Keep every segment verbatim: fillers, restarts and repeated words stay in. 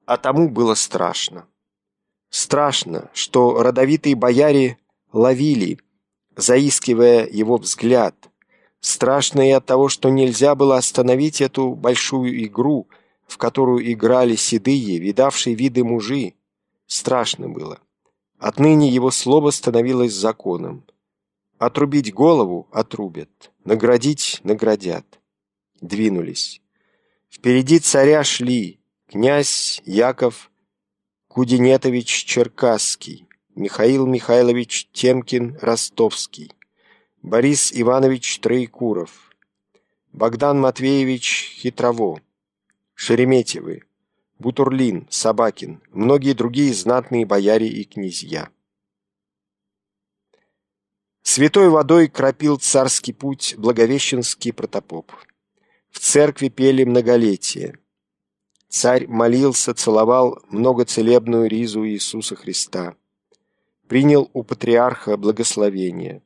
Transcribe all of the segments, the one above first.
а тому было страшно. Страшно, что родовитые бояре ловили, заискивая его взгляд. Страшно и от того, что нельзя было остановить эту большую игру, в которую играли седые, видавшие виды мужи. Страшно было. Отныне его слово становилось законом. Отрубить голову — отрубят, наградить — наградят. Двинулись. Впереди царя шли князь Яков Кудинетович Черкасский, Михаил Михайлович Темкин Ростовский, Борис Иванович Троекуров, Богдан Матвеевич Хитрово, Шереметьевы, Бутурлин, Собакин, многие другие знатные бояре и князья. Святой водой кропил царский путь Благовещенский протопоп. В церкви пели многолетие. Царь молился, целовал многоцелебную ризу Иисуса Христа. Принял у патриарха благословение.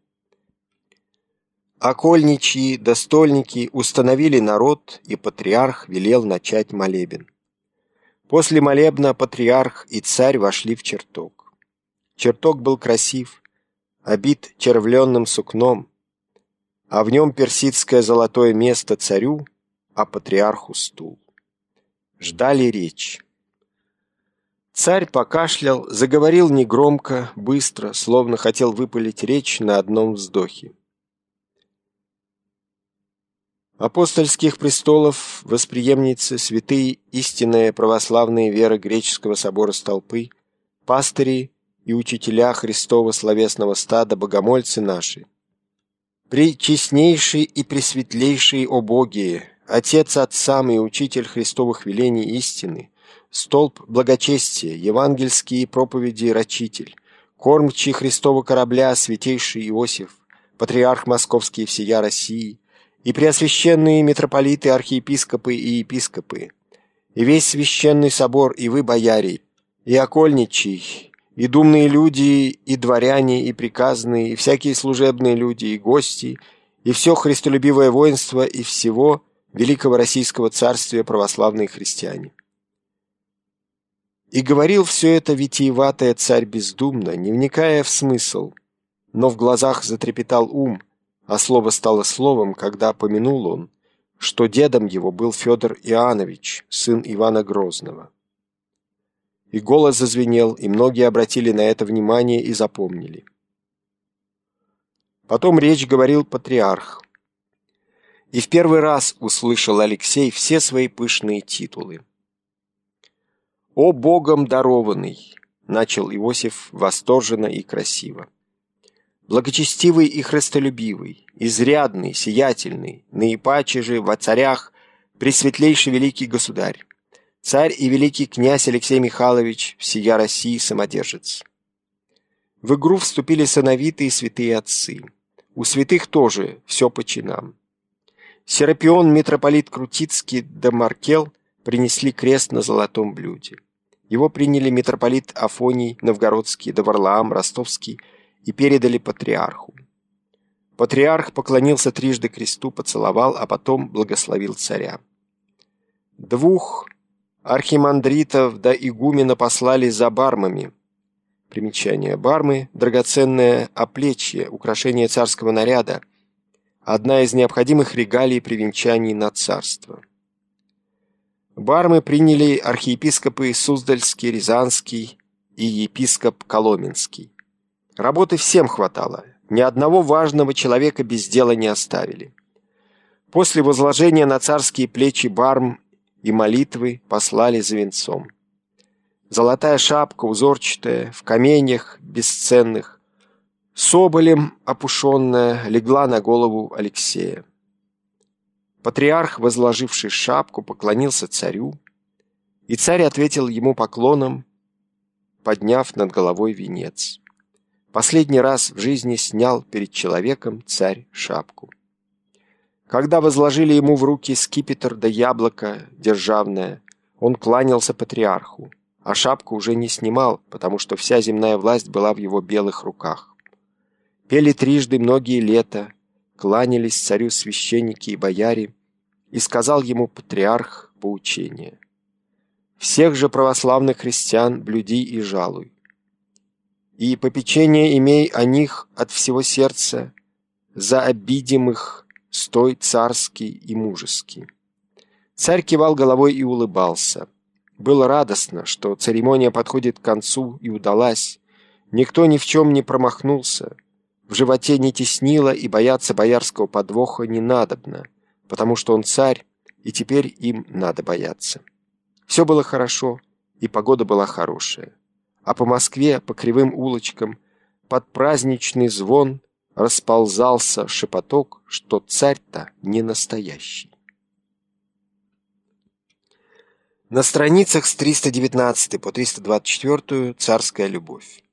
Окольничьи достольники установили народ, и патриарх велел начать молебен. После молебна патриарх и царь вошли в чертог. Чертог был красив, обит червленным сукном, а в нем персидское золотое место царю, а патриарху стул. Ждали речь. Царь покашлял, заговорил негромко, быстро, словно хотел выпалить речь на одном вздохе. Апостольских престолов, восприемницы, святые, истинная православная вера греческого собора Столпы, пастыри и учителя Христова словесного стада, богомольцы наши. Пречестнейший и пресветлейший, о Боге, Отец отцам и Учитель Христовых велений истины, столб благочестия, евангельские проповеди рачитель, кормчий Христова корабля, святейший Иосиф, патриарх Московский и всея России, и преосвященные митрополиты, архиепископы и епископы, и весь священный собор, и вы, бояре, и окольничий, и думные люди, и дворяне, и приказные, и всякие служебные люди, и гости, и все христолюбивое воинство, и всего великого российского царствия православные христиане. И говорил все это витиеватое царь бездумно, не вникая в смысл, но в глазах затрепетал ум, а слово стало словом, когда помянул он, что дедом его был Федор Иоаннович, сын Ивана Грозного. И голос зазвенел, и многие обратили на это внимание и запомнили. Потом речь говорил патриарх. И в первый раз услышал Алексей все свои пышные титулы. «О Богом дарованный!» — начал Иосиф восторженно и красиво. «Благочестивый и христолюбивый, изрядный, сиятельный, наипаче же во царях пресветлейший великий государь, царь и великий князь Алексей Михайлович, всея России самодержец». В игру вступили сановитые святые отцы. У святых тоже все по чинам. Серапион, митрополит Крутицкий да Маркел принесли крест на золотом блюде. Его приняли митрополит Афоний Новгородский да Варлаам Ростовский и передали патриарху. Патриарх поклонился трижды кресту, поцеловал, а потом благословил царя. Двух архимандритов да игумена послали за бармами. Примечание: бармы – драгоценное оплечье, украшение царского наряда, одна из необходимых регалий при венчании на царство. Бармы приняли архиепископы Суздальский, Рязанский и епископ Коломенский. Работы всем хватало, ни одного важного человека без дела не оставили. После возложения на царские плечи барм и молитвы послали за венцом. Золотая шапка, узорчатая, в каменьях бесценных, соболем опушенная, легла на голову Алексея. Патриарх, возложивший шапку, поклонился царю, и царь ответил ему поклоном, подняв над головой венец. Последний раз в жизни снял перед человеком царь шапку. Когда возложили ему в руки скипетр да яблоко державное, он кланялся патриарху, а шапку уже не снимал, потому что вся земная власть была в его белых руках. Пели трижды многие лета, кланялись царю священники и бояре, и сказал ему патриарх поучение: Всех же православных христиан блюди и жалуй. И попечение имей о них от всего сердца, за обидимых стой царский и мужеский». Царь кивал головой и улыбался. Было радостно, что церемония подходит к концу и удалась. Никто ни в чем не промахнулся. В животе не теснило, и бояться боярского подвоха не надобно, потому что он царь, и теперь им надо бояться. Все было хорошо, и погода была хорошая. А по Москве, по кривым улочкам, под праздничный звон расползался шепоток, что царь-то не настоящий. На страницах с триста девятнадцатой по триста двадцать четвёртую «Царская любовь».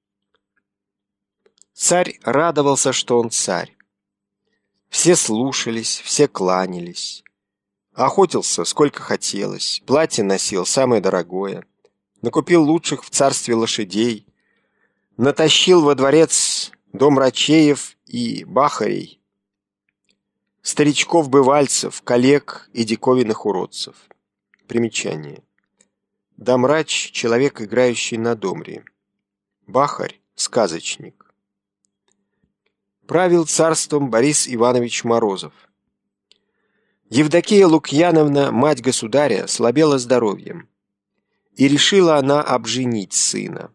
Царь радовался, что он царь. Все слушались, все кланялись. Охотился, сколько хотелось, платье носил самое дорогое, накупил лучших в царстве лошадей, натащил во дворец дом рачеев и бахарей, старичков-бывальцев, коллег и диковинных уродцев. Примечание. Домрач — человек, играющий на домре. Бахарь — сказочник. Правил царством Борис Иванович Морозов. Евдокия Лукьяновна, мать государя, слабела здоровьем, и решила она обженить сына.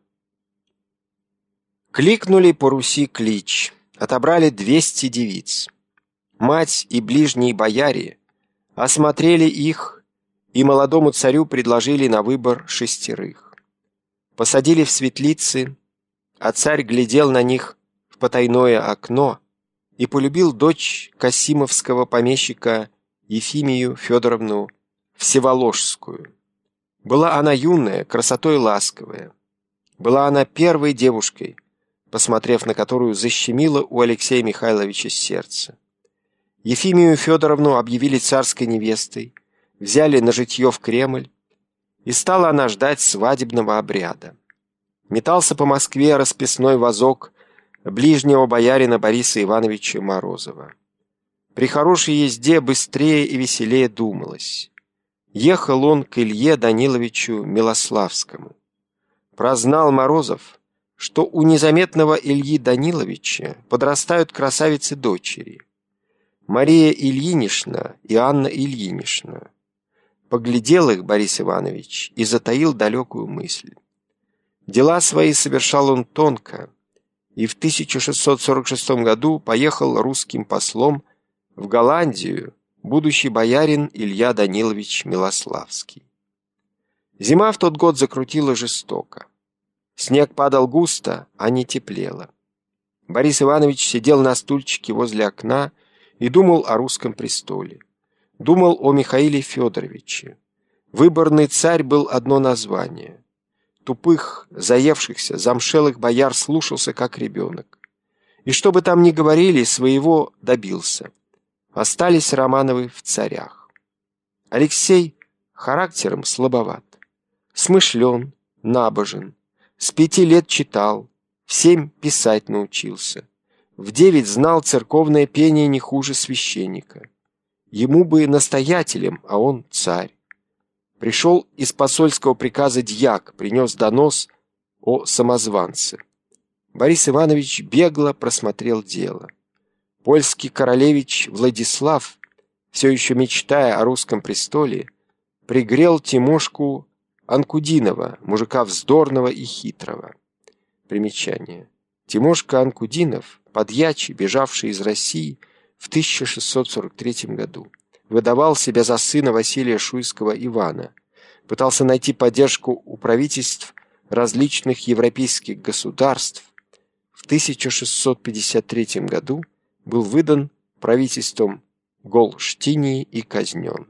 Кликнули по Руси клич, отобрали двести девиц. Мать и ближние бояре осмотрели их, и молодому царю предложили на выбор шестерых. Посадили в светлицы, а царь глядел на них в потайное окно и полюбил дочь касимовского помещика Ефимию Федоровну Всеволожскую. Была она юная, красотой ласковая. Была она первой девушкой, посмотрев на которую защемило у Алексея Михайловича сердце. Ефимию Федоровну объявили царской невестой, взяли на житье в Кремль, и стала она ждать свадебного обряда. Метался по Москве расписной возок ближнего боярина Бориса Ивановича Морозова. При хорошей езде быстрее и веселее думалось. Ехал он к Илье Даниловичу Милославскому. Прознал Морозов, что у незаметного Ильи Даниловича подрастают красавицы-дочери Мария Ильинична и Анна Ильинична. Поглядел их Борис Иванович и затаил далекую мысль. Дела свои совершал он тонко, и в тысяча шестьсот сорок шестом году поехал русским послом в Голландию будущий боярин Илья Данилович Милославский. Зима в тот год закрутила жестоко. Снег падал густо, а не теплело. Борис Иванович сидел на стульчике возле окна и думал о русском престоле. Думал о Михаиле Федоровиче. Выборный царь был одно название. Тупых, заевшихся, замшелых бояр слушался, как ребенок. И что бы там ни говорили, своего добился. Остались Романовы в царях. Алексей характером слабоват. Смышлен, набожен. С пяти лет читал, в семь писать научился. В девять знал церковное пение не хуже священника. Ему бы настоятелем, а он царь. Пришел из посольского приказа дьяк, принес донос о самозванце. Борис Иванович бегло просмотрел дело. Польский королевич Владислав, все еще мечтая о русском престоле, пригрел Тимошку Анкудинова, мужика вздорного и хитрого. Примечание. Тимошка Анкудинов, подьячий, бежавший из России в тысяча шестьсот сорок третьем году, выдавал себя за сына Василия Шуйского Ивана, пытался найти поддержку у правительств различных европейских государств. В тысяча шестьсот пятьдесят третьем году был выдан правительством Голштинии и казнен.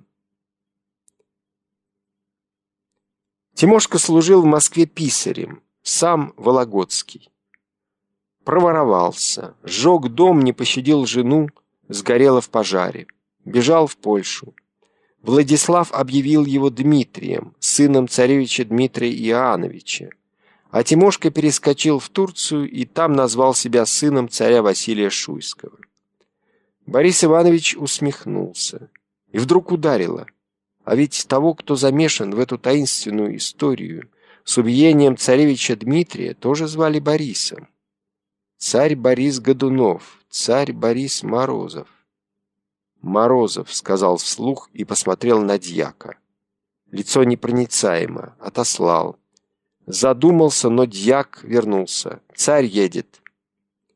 Тимошка служил в Москве писарем, сам Вологодский. Проворовался, сжег дом, не пощадил жену, сгорела в пожаре. Бежал в Польшу. Владислав объявил его Дмитрием, сыном царевича Дмитрия Иоанновича. А Тимошка перескочил в Турцию и там назвал себя сыном царя Василия Шуйского. Борис Иванович усмехнулся. И вдруг ударило. А ведь того, кто замешан в эту таинственную историю с убиением царевича Дмитрия, тоже звали Борисом. Царь Борис Годунов, царь Борис Морозов. «Морозов», — сказал вслух и посмотрел на дьяка. Лицо непроницаемо, отослал. Задумался, но дьяк вернулся. «Царь едет».